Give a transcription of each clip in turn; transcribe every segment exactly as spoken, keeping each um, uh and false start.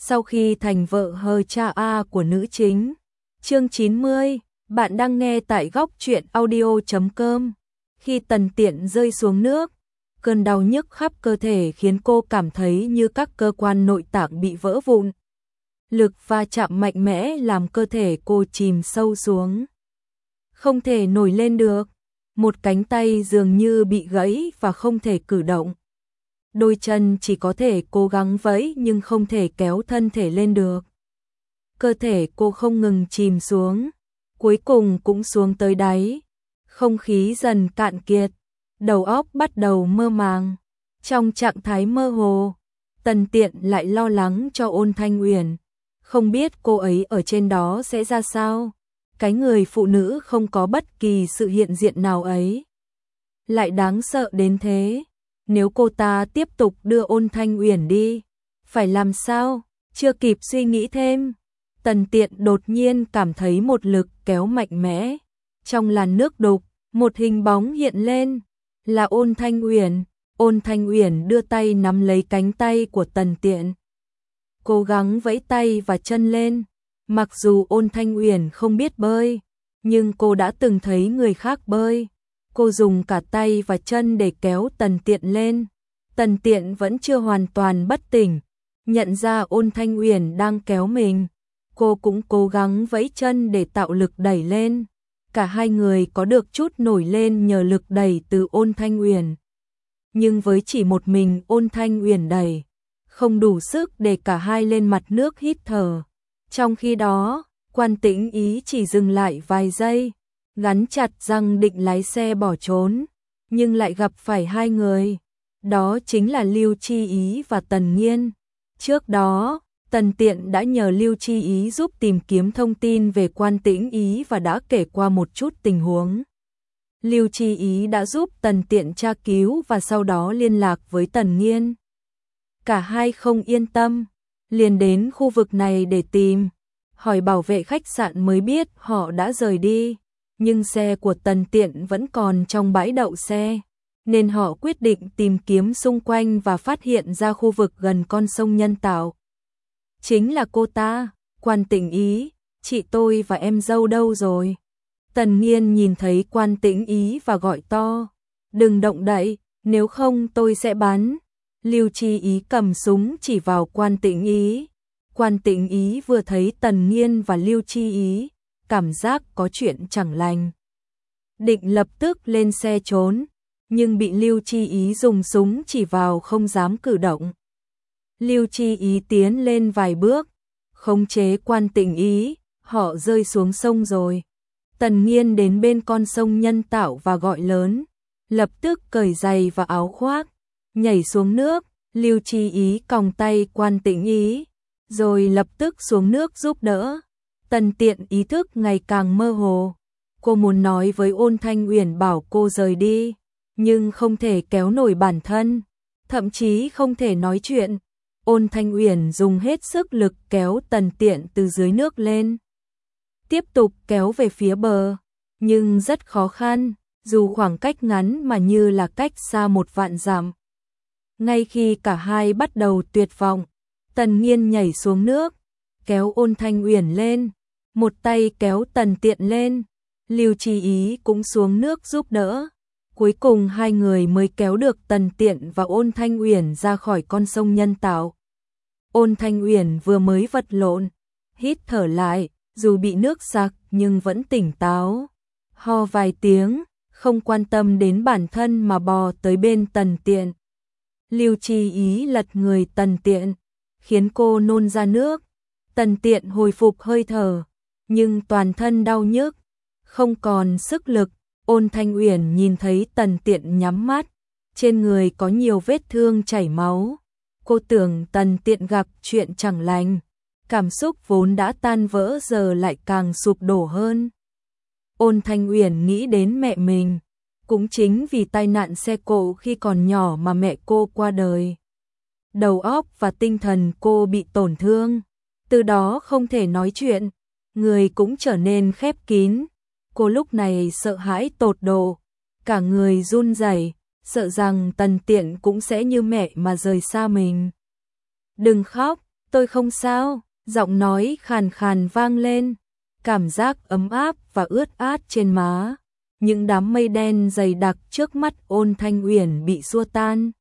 sau khi thành vợ hờ cha A của nữ chính. Chương chín mươi, bạn đang nghe tại góc truyện audio chấm com. Khi Tần Tiện rơi xuống nước, cơn đau nhức khắp cơ thể khiến cô cảm thấy như các cơ quan nội tạng bị vỡ vụn. Lực va chạm mạnh mẽ làm cơ thể cô chìm sâu xuống. Không thể nổi lên được, một cánh tay dường như bị gãy và không thể cử động. Đôi chân chỉ có thể cố gắng vẫy nhưng không thể kéo thân thể lên được. Cơ thể cô không ngừng chìm xuống, cuối cùng cũng xuống tới đáy. Không khí dần cạn kiệt, đầu óc bắt đầu mơ màng. Trong trạng thái mơ hồ, Tần Tiện lại lo lắng cho Ôn Thanh Uyển, không biết cô ấy ở trên đó sẽ ra sao. Cái người phụ nữ không có bất kỳ sự hiện diện nào ấy lại đáng sợ đến thế. Nếu cô ta tiếp tục đưa Ôn Thanh Uyển đi, phải làm sao? Chưa kịp suy nghĩ thêm, Tần Tiện đột nhiên cảm thấy một lực kéo mạnh mẽ. Trong làn nước đục, một hình bóng hiện lên, là Ôn Thanh Uyển. Ôn Thanh Uyển đưa tay nắm lấy cánh tay của Tần Tiện, cố gắng vẫy tay và chân lên. Mặc dù Ôn Thanh Uyển không biết bơi, nhưng cô đã từng thấy người khác bơi. Cô dùng cả tay và chân để kéo Tần Tiện lên. Tần Tiện vẫn chưa hoàn toàn bất tỉnh, nhận ra Ôn Thanh Uyển đang kéo mình. Cô cũng cố gắng vẫy chân để tạo lực đẩy lên. Cả hai người có được chút nổi lên nhờ lực đẩy từ Ôn Thanh Uyển. Nhưng với chỉ một mình Ôn Thanh Uyển đẩy, không đủ sức để cả hai lên mặt nước hít thở. Trong khi đó, Quan Tĩnh Ý chỉ dừng lại vài giây, gắn chặt răng định lái xe bỏ trốn, nhưng lại gặp phải hai người. Đó chính là Lưu Chi Ý và Tần Nghiên. Trước đó, Tần Tiện đã nhờ Lưu Chi Ý giúp tìm kiếm thông tin về Quan Tĩnh Ý và đã kể qua một chút tình huống. Lưu Chi Ý đã giúp Tần Tiện tra cứu và sau đó liên lạc với Tần Nghiên. Cả hai không yên tâm, liền đến khu vực này để tìm. Hỏi bảo vệ khách sạn mới biết họ đã rời đi, nhưng xe của Tần Tiện vẫn còn trong bãi đậu xe, nên họ quyết định tìm kiếm xung quanh và phát hiện ra khu vực gần con sông nhân tạo. Chính là cô ta, Quan Tĩnh Ý, chị tôi và em dâu đâu rồi? Tần Nghiên nhìn thấy Quan Tĩnh Ý và gọi to, đừng động đậy, nếu không tôi sẽ bắn. Lưu Chi Ý cầm súng chỉ vào Quan Tĩnh Ý. Quan Tĩnh Ý vừa thấy Tần Nghiên và Lưu Chi Ý, cảm giác có chuyện chẳng lành. Định lập tức lên xe trốn, nhưng bị Lưu Chi Ý dùng súng chỉ vào không dám cử động. Lưu Chi Ý tiến lên vài bước, khống chế Quan Tĩnh Ý, họ rơi xuống sông rồi. Tần Nghiên đến bên con sông nhân tạo và gọi lớn, lập tức cởi giày và áo khoác, nhảy xuống nước. Lưu Chi Ý còng tay Quan Tĩnh Ý, rồi lập tức xuống nước giúp đỡ. Tần Tiện ý thức ngày càng mơ hồ. Cô muốn nói với Ôn Thanh Uyển bảo cô rời đi, nhưng không thể kéo nổi bản thân, thậm chí không thể nói chuyện. Ôn Thanh Uyển dùng hết sức lực kéo Tần Tiện từ dưới nước lên, tiếp tục kéo về phía bờ, nhưng rất khó khăn, dù khoảng cách ngắn mà như là cách xa một vạn dặm. Ngay khi cả hai bắt đầu tuyệt vọng, Tần Nghiên nhảy xuống nước, kéo Ôn Thanh Uyển lên, một tay kéo Tần Tiện lên. Lưu Chi Ý cũng xuống nước giúp đỡ. Cuối cùng hai người mới kéo được Tần Tiện và Ôn Thanh Uyển ra khỏi con sông nhân tạo. Ôn Thanh Uyển vừa mới vật lộn, hít thở lại, dù bị nước sặc nhưng vẫn tỉnh táo. Ho vài tiếng, không quan tâm đến bản thân mà bò tới bên Tần Tiện. Lưu Chi Ý lật người Tần Tiện, khiến cô nôn ra nước. Tần Tiện hồi phục hơi thở, nhưng toàn thân đau nhức, không còn sức lực. Ôn Thanh Uyển nhìn thấy Tần Tiện nhắm mắt, trên người có nhiều vết thương chảy máu. Cô tưởng Tần Tiện gặp chuyện chẳng lành, cảm xúc vốn đã tan vỡ giờ lại càng sụp đổ hơn. Ôn Thanh Uyển nghĩ đến mẹ mình, cũng chính vì tai nạn xe cộ khi còn nhỏ mà mẹ cô qua đời. Đầu óc và tinh thần cô bị tổn thương, từ đó không thể nói chuyện, người cũng trở nên khép kín. Cô lúc này sợ hãi tột độ, cả người run rẩy, sợ rằng Tần Tiện cũng sẽ như mẹ mà rời xa mình. Đừng khóc, Tôi không sao, giọng nói khàn khàn vang lên, cảm giác ấm áp và ướt át trên má. Những đám mây đen dày đặc trước mắt Ôn Thanh Uyển bị xua tan.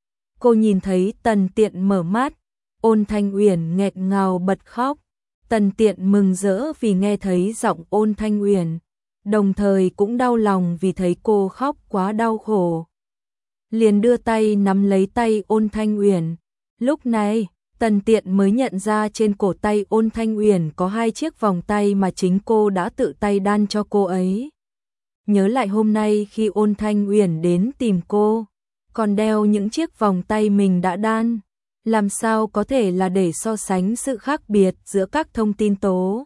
Cô nhìn thấy Tần Tiện mở mắt, Ôn Thanh Uyển nghẹt ngào bật khóc. Tần Tiện mừng rỡ vì nghe thấy giọng Ôn Thanh Uyển, đồng thời cũng đau lòng vì thấy cô khóc quá đau khổ. Liền đưa tay nắm lấy tay Ôn Thanh Uyển. Lúc này, Tần Tiện mới nhận ra trên cổ tay Ôn Thanh Uyển có hai chiếc vòng tay mà chính cô đã tự tay đan cho cô ấy. Nhớ lại hôm nay khi Ôn Thanh Uyển đến tìm cô, còn đeo những chiếc vòng tay mình đã đan, làm sao có thể là để so sánh sự khác biệt giữa các thông tin tố.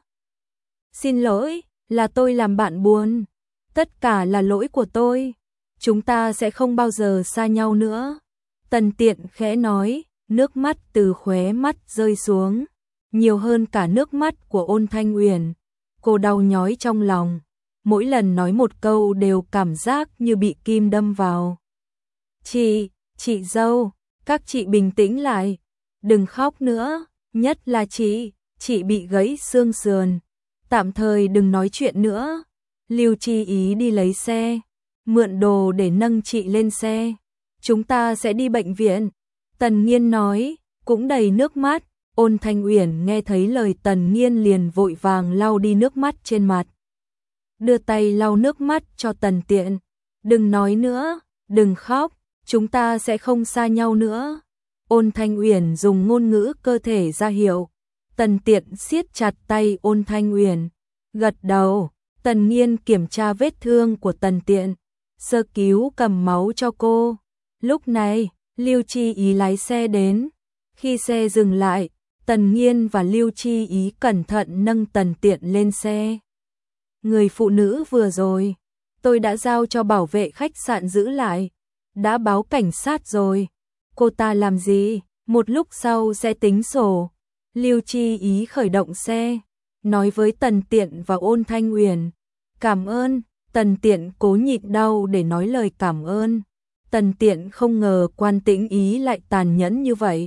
Xin lỗi, là tôi làm bạn buồn, tất cả là lỗi của tôi, chúng ta sẽ không bao giờ xa nhau nữa. Tần Tiện khẽ nói, nước mắt từ khóe mắt rơi xuống, nhiều hơn cả nước mắt của Ôn Thanh Uyển. Cô đau nhói trong lòng, mỗi lần nói một câu đều cảm giác như bị kim đâm vào. Chị, chị dâu, các chị bình tĩnh lại, đừng khóc nữa, nhất là chị, chị bị gãy xương sườn, tạm thời đừng nói chuyện nữa. Lưu Chi Ý đi lấy xe, mượn đồ để nâng chị lên xe, chúng ta sẽ đi bệnh viện. Tần Nghiên nói, cũng đầy nước mắt. Ôn Thanh Uyển nghe thấy lời Tần Nghiên liền vội vàng lau đi nước mắt trên mặt, đưa tay lau nước mắt cho Tần Tiện. Đừng nói nữa, đừng khóc, chúng ta sẽ không xa nhau nữa. Ôn Thanh Uyển dùng ngôn ngữ cơ thể ra hiệu. Tần Tiện siết chặt tay Ôn Thanh Uyển, gật đầu. Tần Nghiên kiểm tra vết thương của Tần Tiện, sơ cứu cầm máu cho cô. Lúc này, Lưu Chi Ý lái xe đến. Khi xe dừng lại, Tần Nghiên và Lưu Chi Ý cẩn thận nâng Tần Tiện lên xe. Người phụ nữ vừa rồi, tôi đã giao cho bảo vệ khách sạn giữ lại, đã báo cảnh sát rồi. Cô ta làm gì, một lúc sau sẽ tính sổ. Lưu Chi Ý khởi động xe, nói với Tần Tiện và Ôn Thanh Uyển. Cảm ơn. Tần Tiện cố nhịn đau để nói lời cảm ơn. Tần Tiện không ngờ Quan Tĩnh Ý lại tàn nhẫn như vậy.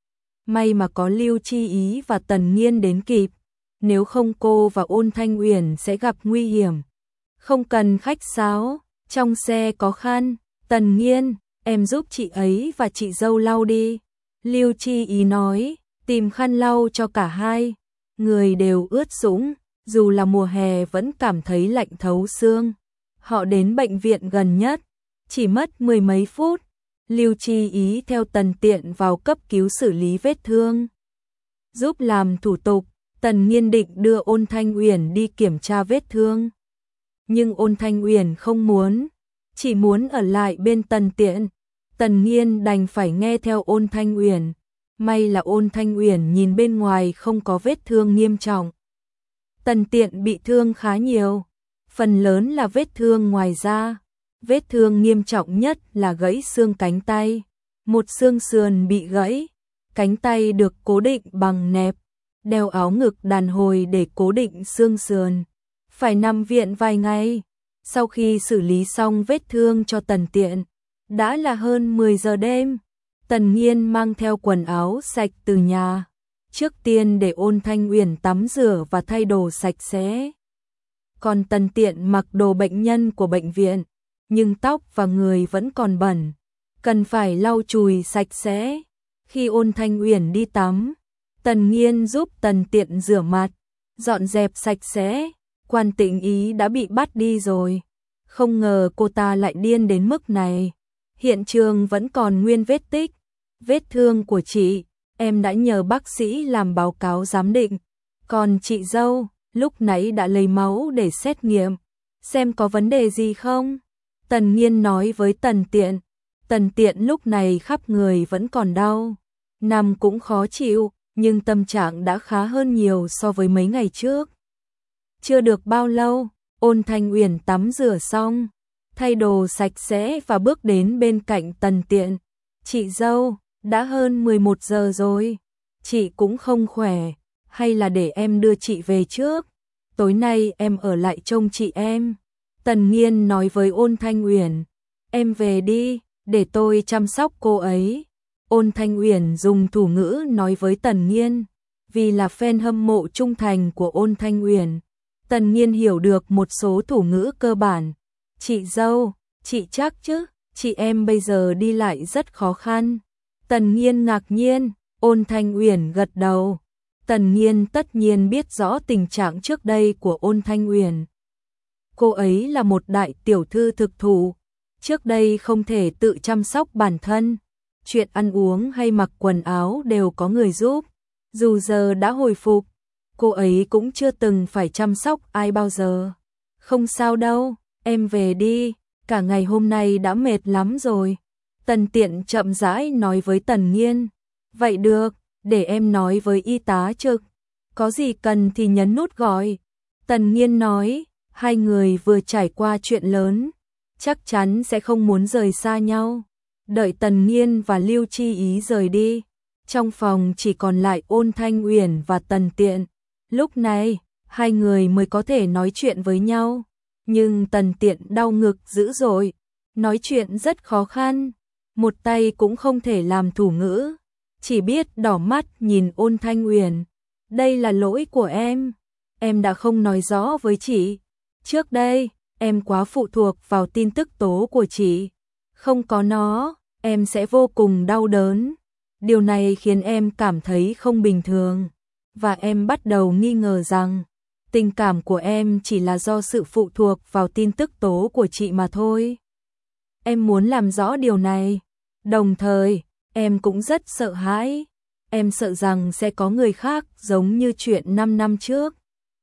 May mà có Lưu Chi Ý và Tần Nghiên đến kịp, nếu không cô và Ôn Thanh Uyển sẽ gặp nguy hiểm. Không cần khách sáo, trong xe có khăn. Tần Nghiên, em giúp chị ấy và chị dâu lau đi. Lưu Chi Ý nói, tìm khăn lau cho cả hai. Người đều ướt sũng, dù là mùa hè vẫn cảm thấy lạnh thấu xương. Họ đến bệnh viện gần nhất, chỉ mất mười mấy phút. Lưu Chi Ý theo Tần Tiện vào cấp cứu xử lý vết thương, giúp làm thủ tục. Tần Nghiên định đưa Ôn Thanh Uyển đi kiểm tra vết thương, nhưng Ôn Thanh Uyển không muốn, chỉ muốn ở lại bên Tần Tiện. Tần Nghiên đành phải nghe theo Ôn Thanh Uyển. May là Ôn Thanh Uyển nhìn bên ngoài không có vết thương nghiêm trọng. Tần Tiện bị thương khá nhiều, phần lớn là vết thương ngoài da. Vết thương nghiêm trọng nhất là gãy xương cánh tay, một xương sườn bị gãy, cánh tay được cố định bằng nẹp, đeo áo ngực đàn hồi để cố định xương sườn, phải nằm viện vài ngày. Sau khi xử lý xong vết thương cho Tần Tiện, đã là hơn mười giờ đêm. Tần Nghiên mang theo quần áo sạch từ nhà, trước tiên để Ôn Thanh Uyển tắm rửa và thay đồ sạch sẽ. Còn Tần Tiện mặc đồ bệnh nhân của bệnh viện, nhưng tóc và người vẫn còn bẩn, cần phải lau chùi sạch sẽ. Khi Ôn Thanh Uyển đi tắm, Tần Nghiên giúp Tần Tiện rửa mặt, dọn dẹp sạch sẽ. Quan Tĩnh Ý đã bị bắt đi rồi, không ngờ cô ta lại điên đến mức này. Hiện trường vẫn còn nguyên vết tích, vết thương của chị, em đã nhờ bác sĩ làm báo cáo giám định. Còn chị dâu, lúc nãy đã lấy máu để xét nghiệm, xem có vấn đề gì không. Tần Nghiên nói với Tần Tiện. Tần Tiện lúc này khắp người vẫn còn đau, nằm cũng khó chịu, nhưng tâm trạng đã khá hơn nhiều so với mấy ngày trước. Chưa được bao lâu, Ôn Thanh Uyển tắm rửa xong, thay đồ sạch sẽ và bước đến bên cạnh Tần Tiện. Chị dâu, đã hơn mười một giờ rồi, chị cũng không khỏe, hay là để em đưa chị về trước, tối nay em ở lại trông chị em. Tần Nghiên nói với Ôn Thanh Uyển, em về đi, để tôi chăm sóc cô ấy. Ôn Thanh Uyển dùng thủ ngữ nói với Tần Nghiên, vì là fan hâm mộ trung thành của Ôn Thanh Uyển. Tần Nghiên hiểu được một số thủ ngữ cơ bản. Chị dâu, chị chắc chứ, chị em bây giờ đi lại rất khó khăn. Tần Nghiên ngạc nhiên, Ôn Thanh Uyển gật đầu. Tần Nghiên tất nhiên biết rõ tình trạng trước đây của Ôn Thanh Uyển. Cô ấy là một đại tiểu thư thực thụ, trước đây không thể tự chăm sóc bản thân, chuyện ăn uống hay mặc quần áo đều có người giúp. Dù giờ đã hồi phục, cô ấy cũng chưa từng phải chăm sóc ai bao giờ. Không sao đâu, em về đi, cả ngày hôm nay đã mệt lắm rồi. Tần Tiện chậm rãi nói với Tần Nghiên. Vậy được, để em nói với y tá trực, có gì cần thì nhấn nút gọi. Tần Nghiên nói, hai người vừa trải qua chuyện lớn, chắc chắn sẽ không muốn rời xa nhau. Đợi Tần Nghiên và Lưu Chi Ý rời đi, trong phòng chỉ còn lại Ôn Thanh Uyển và Tần Tiện. Lúc này, hai người mới có thể nói chuyện với nhau. Nhưng Tần Tiện đau ngực dữ dội, nói chuyện rất khó khăn, một tay cũng không thể làm thủ ngữ, chỉ biết đỏ mắt nhìn Ôn Thanh Uyển. Đây là lỗi của em, em đã không nói rõ với chị. Trước đây, em quá phụ thuộc vào tin tức tố của chị. Không có nó, em sẽ vô cùng đau đớn. Điều này khiến em cảm thấy không bình thường. Và em bắt đầu nghi ngờ rằng, tình cảm của em chỉ là do sự phụ thuộc vào tin tức tố của chị mà thôi. Em muốn làm rõ điều này. Đồng thời, em cũng rất sợ hãi. Em sợ rằng sẽ có người khác giống như chuyện năm năm trước.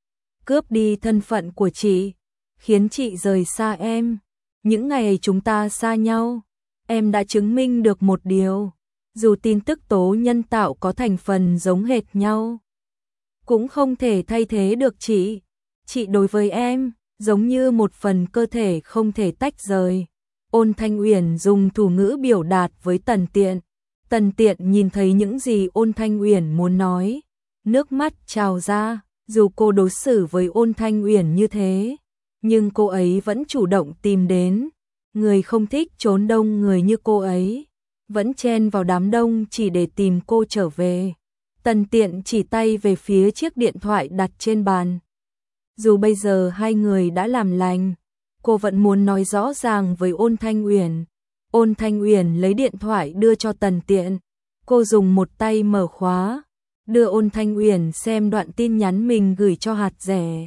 Cướp đi thân phận của chị, khiến chị rời xa em. Những ngày chúng ta xa nhau, em đã chứng minh được một điều. Dù tin tức tố nhân tạo có thành phần giống hệt nhau, cũng không thể thay thế được chị. Chị đối với em, giống như một phần cơ thể không thể tách rời. Ôn Thanh Uyển dùng thủ ngữ biểu đạt với Tần Tiện. Tần Tiện nhìn thấy những gì Ôn Thanh Uyển muốn nói, nước mắt trào ra. Dù cô đối xử với Ôn Thanh Uyển như thế, nhưng cô ấy vẫn chủ động tìm đến. Người không thích trốn đông người như cô ấy, vẫn chen vào đám đông chỉ để tìm cô trở về. Tần Tiện chỉ tay về phía chiếc điện thoại đặt trên bàn. Dù bây giờ hai người đã làm lành, cô vẫn muốn nói rõ ràng với Ôn Thanh Uyển. Ôn Thanh Uyển lấy điện thoại đưa cho Tần Tiện. Cô dùng một tay mở khóa, đưa Ôn Thanh Uyển xem đoạn tin nhắn mình gửi cho hạt rẻ.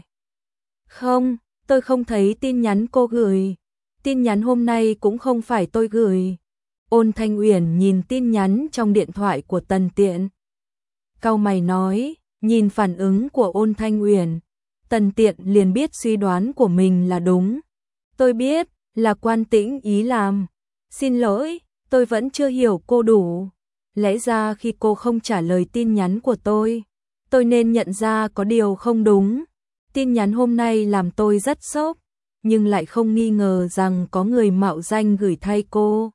Không, tôi không thấy tin nhắn cô gửi. Tin nhắn hôm nay cũng không phải tôi gửi. Ôn Thanh Uyển nhìn tin nhắn trong điện thoại của Tần Tiện. Cau mày nói, nhìn phản ứng của Ôn Thanh Uyển, Tần Tiện liền biết suy đoán của mình là đúng. Tôi biết, là Quan Tĩnh Ý làm. Xin lỗi, tôi vẫn chưa hiểu cô đủ. Lẽ ra khi cô không trả lời tin nhắn của tôi, tôi nên nhận ra có điều không đúng. Tin nhắn hôm nay làm tôi rất sốc, nhưng lại không nghi ngờ rằng có người mạo danh gửi thay cô.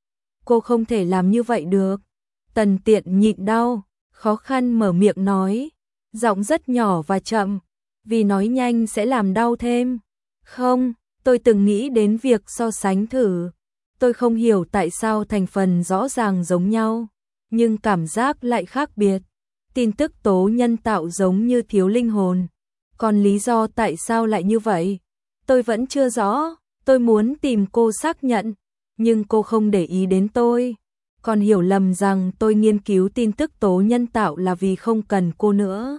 Cô không thể làm như vậy được. Tần Tiện nhịn đau, khó khăn mở miệng nói, giọng rất nhỏ và chậm, vì nói nhanh sẽ làm đau thêm. Không, tôi từng nghĩ đến việc so sánh thử. Tôi không hiểu tại sao thành phần rõ ràng giống nhau, nhưng cảm giác lại khác biệt. Tin tức tố nhân tạo giống như thiếu linh hồn. Còn lý do tại sao lại như vậy, tôi vẫn chưa rõ. Tôi muốn tìm cô xác nhận, nhưng cô không để ý đến tôi, còn hiểu lầm rằng tôi nghiên cứu tin tức tố nhân tạo là vì không cần cô nữa.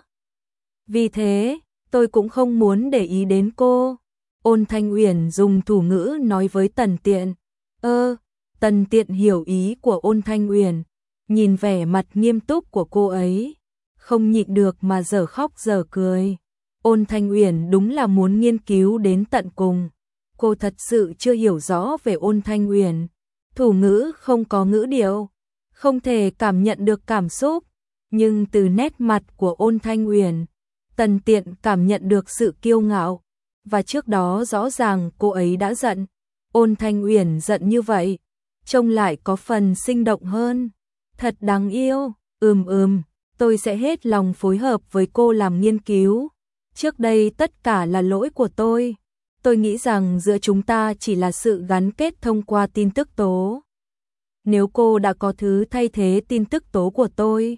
Vì thế, tôi cũng không muốn để ý đến cô. Ôn Thanh Uyển dùng thủ ngữ nói với Tần Tiện. Ơ, Tần Tiện hiểu ý của Ôn Thanh Uyển, nhìn vẻ mặt nghiêm túc của cô ấy, không nhịn được mà dở khóc dở cười. Ôn Thanh Uyển đúng là muốn nghiên cứu đến tận cùng. Cô thật sự chưa hiểu rõ về Ôn Thanh Uyển. Thủ ngữ không có ngữ điệu, không thể cảm nhận được cảm xúc, nhưng từ nét mặt của Ôn Thanh Uyển, Tần Tiện cảm nhận được sự kiêu ngạo, và trước đó rõ ràng cô ấy đã giận. Ôn Thanh Uyển giận như vậy, trông lại có phần sinh động hơn. Thật đáng yêu, ừm ừm, tôi sẽ hết lòng phối hợp với cô làm nghiên cứu. Trước đây tất cả là lỗi của tôi. Tôi nghĩ rằng giữa chúng ta chỉ là sự gắn kết thông qua tin tức tố. nếu cô đã có thứ thay thế tin tức tố của tôi,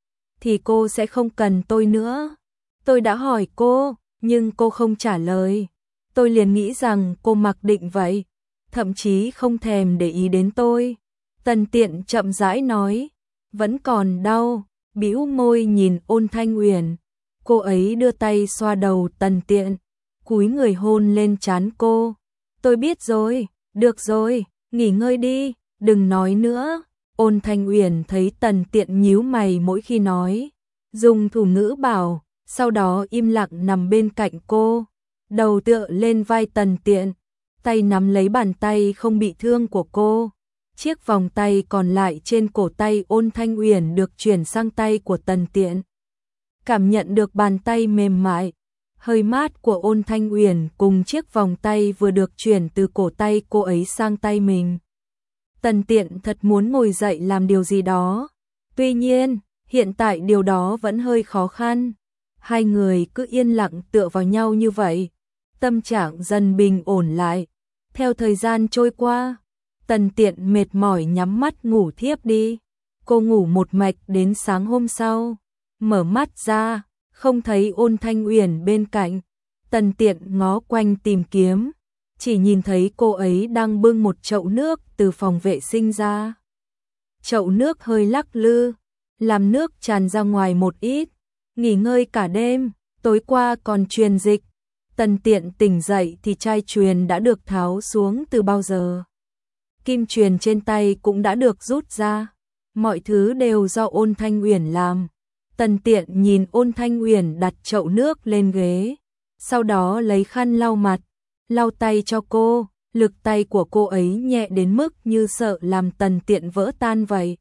thì cô sẽ không cần tôi nữa. Tôi đã hỏi cô, nhưng cô không trả lời. Tôi liền nghĩ rằng cô mặc định vậy, thậm chí không thèm để ý đến tôi. Tần Tiện chậm rãi nói, vẫn còn đau, bĩu môi nhìn Ôn Thanh Uyển. Cô ấy đưa tay xoa đầu Tần Tiện, cúi người hôn lên trán cô. Tôi biết rồi, được rồi, nghỉ ngơi đi, đừng nói nữa. Ôn Thanh Uyển thấy Tần Tiện nhíu mày mỗi khi nói, dùng thủ ngữ bảo, sau đó im lặng nằm bên cạnh cô, đầu tựa lên vai Tần Tiện, tay nắm lấy bàn tay không bị thương của cô. Chiếc vòng tay còn lại trên cổ tay Ôn Thanh Uyển được chuyển sang tay của Tần Tiện. Cảm nhận được bàn tay mềm mại, hơi mát của Ôn Thanh Uyển cùng chiếc vòng tay vừa được chuyển từ cổ tay cô ấy sang tay mình. Tần Tiện thật muốn ngồi dậy làm điều gì đó. Tuy nhiên, hiện tại điều đó vẫn hơi khó khăn. Hai người cứ yên lặng tựa vào nhau như vậy. Tâm trạng dần bình ổn lại. Theo thời gian trôi qua, Tần Tiện mệt mỏi nhắm mắt ngủ thiếp đi. Cô ngủ một mạch đến sáng hôm sau. Mở mắt ra, không thấy Ôn Thanh Uyển bên cạnh. Tần Tiện ngó quanh tìm kiếm, chỉ nhìn thấy cô ấy đang bưng một chậu nước từ phòng vệ sinh ra. Chậu nước hơi lắc lư, làm nước tràn ra ngoài một ít. Nghỉ ngơi cả đêm, tối qua còn truyền dịch. Tần Tiện tỉnh dậy thì chai truyền đã được tháo xuống từ bao giờ. Kim truyền trên tay cũng đã được rút ra. Mọi thứ đều do Ôn Thanh Uyển làm. Tần Tiện nhìn Ôn Thanh Uyển đặt chậu nước lên ghế, sau đó lấy khăn lau mặt, lau tay cho cô. Lực tay của cô ấy nhẹ đến mức như sợ làm Tần Tiện vỡ tan vậy.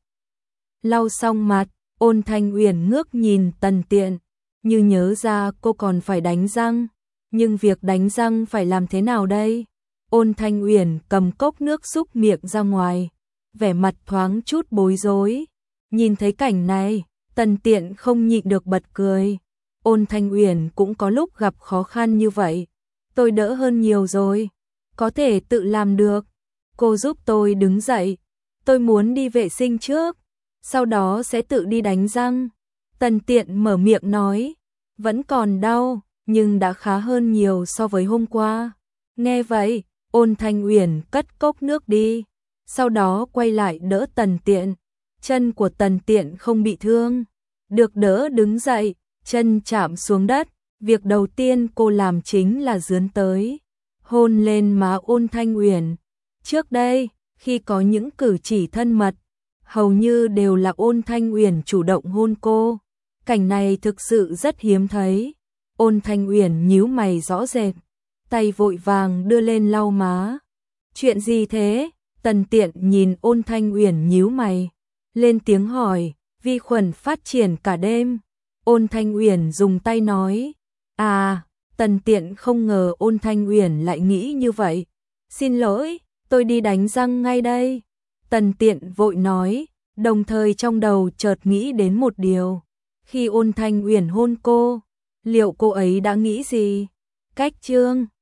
Lau xong mặt, Ôn Thanh Uyển ngước nhìn Tần Tiện, như nhớ ra cô còn phải đánh răng. Nhưng việc đánh răng phải làm thế nào đây? Ôn Thanh Uyển cầm cốc nước xúc miệng ra ngoài, vẻ mặt thoáng chút bối rối. Nhìn thấy cảnh này, Tần Tiện không nhịn được bật cười. Ôn Thanh Uyển cũng có lúc gặp khó khăn như vậy. Tôi đỡ hơn nhiều rồi, có thể tự làm được. Cô giúp tôi đứng dậy, tôi muốn đi vệ sinh trước, sau đó sẽ tự đi đánh răng. Tần Tiện mở miệng nói, vẫn còn đau, nhưng đã khá hơn nhiều so với hôm qua. Nghe vậy, Ôn Thanh Uyển cất cốc nước đi, sau đó quay lại đỡ Tần Tiện. Chân của Tần Tiện không bị thương, được đỡ đứng dậy, chân chạm xuống đất. Việc đầu tiên cô làm chính là dướn tới, hôn lên má Ôn Thanh Uyển. Trước đây, khi có những cử chỉ thân mật, hầu như đều là Ôn Thanh Uyển chủ động hôn cô. Cảnh này thực sự rất hiếm thấy. Ôn Thanh Uyển nhíu mày rõ rệt, tay vội vàng đưa lên lau má. Chuyện gì thế? Tần Tiện nhìn Ôn Thanh Uyển nhíu mày, lên tiếng hỏi. Vi khuẩn phát triển cả đêm. Ôn Thanh Uyển dùng tay nói. À, Tần Tiện không ngờ Ôn Thanh Uyển lại nghĩ như vậy. Xin lỗi, tôi đi đánh răng ngay đây. Tần Tiện vội nói, đồng thời trong đầu chợt nghĩ đến một điều. Khi Ôn Thanh Uyển hôn cô, liệu cô ấy đã nghĩ gì? Cách chương